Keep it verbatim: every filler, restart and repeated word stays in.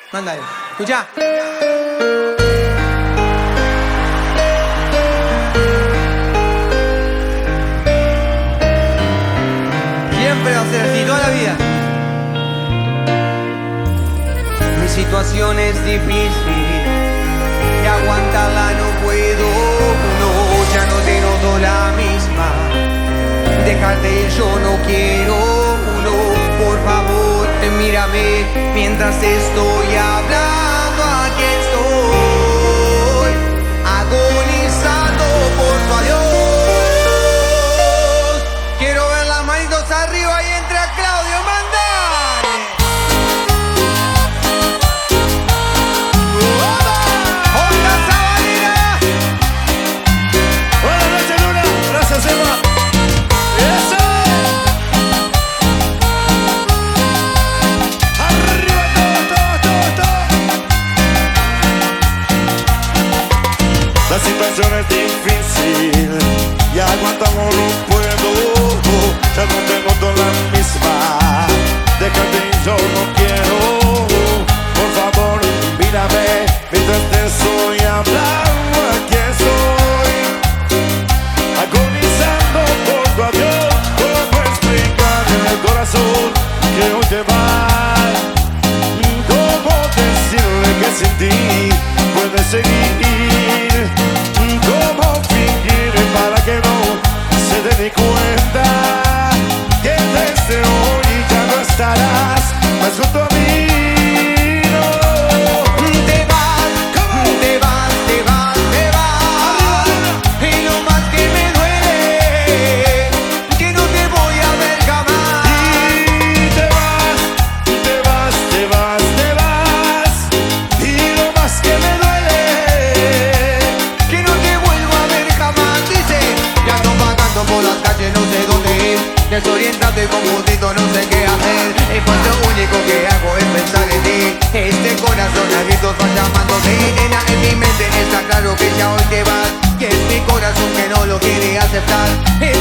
Mándale. Escuchá. Siempre va a ser así, toda la vida. Mi situación es difícil y aguantarla no puedo. No, ya no te noto la misma. Dejarte ir yo no quiero. No, por favor, mírame mientras estoy hablando. Aquí estoy agonizando por tu adiós. Quiero ver las manitos arriba y entre a Claudio Mandare. ¡Onda Sabanera! Buenas noches, Luna. Gracias, Emma. ¡Eso! ¡Arriba todo, todo, todo, todo! La situación es difícil y aguantamos no puedo. Ya no tengo toda la misma. Déjate y yo no quiero. Por favor, mírame mientras te estoy hablando. Aquí estoy agonizando por tu adiós. ¿Cómo explicar en el corazón que hoy te vas? ¿Cómo decirle que sin ti puedes seguir? ¿Cómo fingir para que no se dé ni cuenta que desde hoy ya no estarás más junto a mí? Te vas, te vas, te vas, te vas. Y lo más que me duele, que no te voy a ver jamás. Y te vas, te vas, te vas, te vas. Y lo más que me duele, Que no te vuelvo a ver jamás. Dice, ya ando vagando por las calles, no sé dónde ir. Desorientado y confundido, no sé qué hacer. Y pues lo único que hago es pensar en ti. Este corazón a gritos va llamándote. Nena, en mi mente está claro que ya hoy te vas. Que es mi corazón que no lo quiere aceptar.